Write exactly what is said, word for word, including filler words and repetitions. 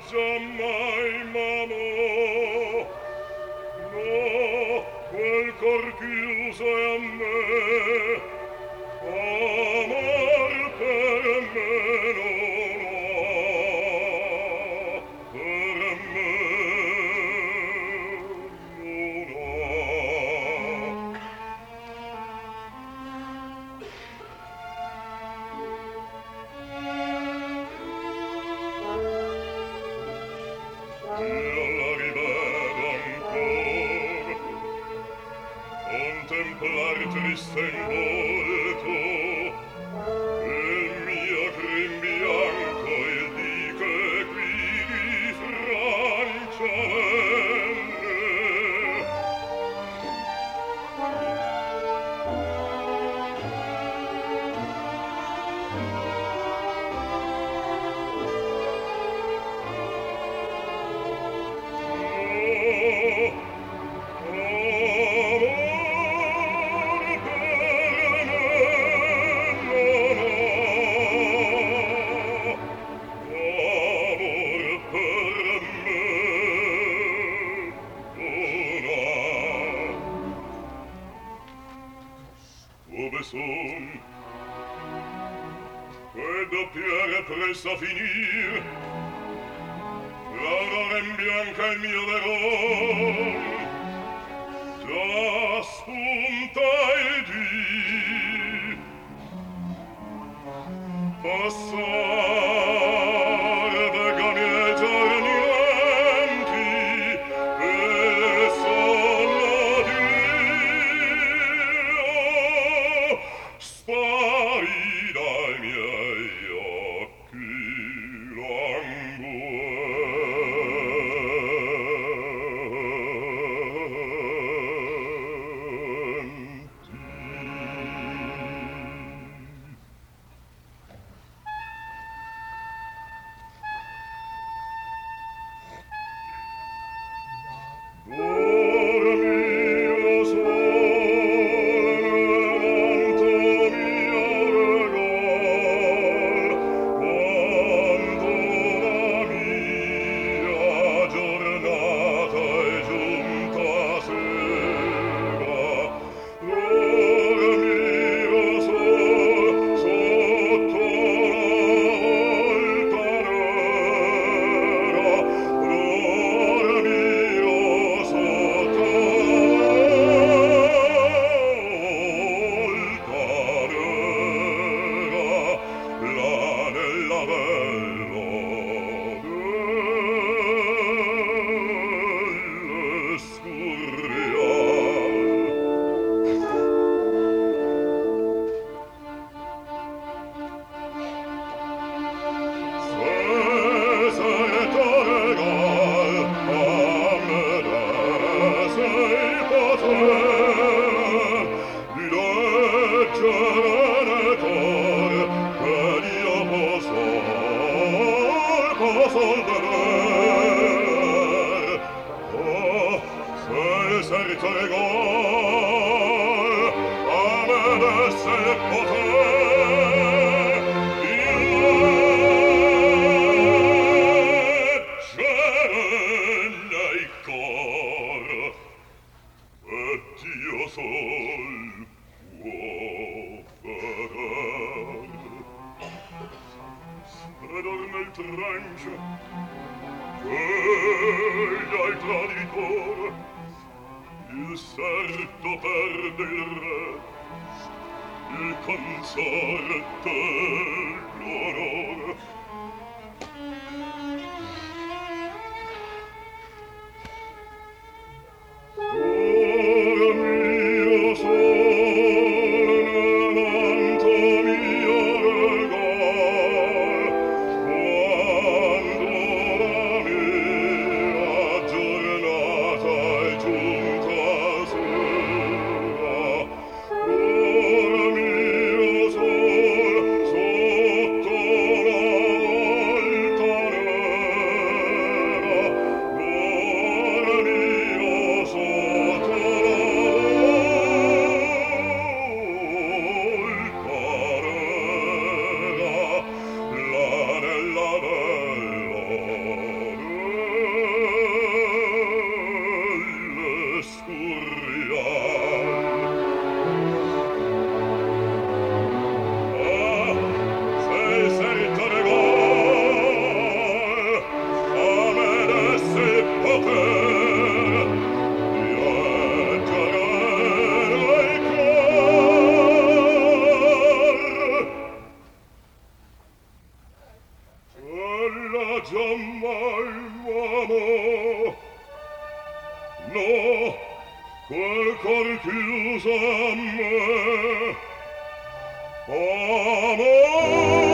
giammai m'amò. No, quel cor chiuso è a me, amor per me non ha, per me non ha. Io la rivedo ancor, contemplar triste in volto il mio crin bianco, il dì che qui di Francia venne. Dove son? Quel doppiere presto a finir, l'aurora imbianca il mio veron, già spunta il dì. Passar vega miei giorni lenti, e sonno Dio spari dai miei occhi Dormi, o sole, levanto mio regol, quando la mia giornata è giunta sera. Dormi, o sol, sotto la volta nera. Dormi, o sotto la giammai l'uomo. No, quel cor chiuso a me, amor.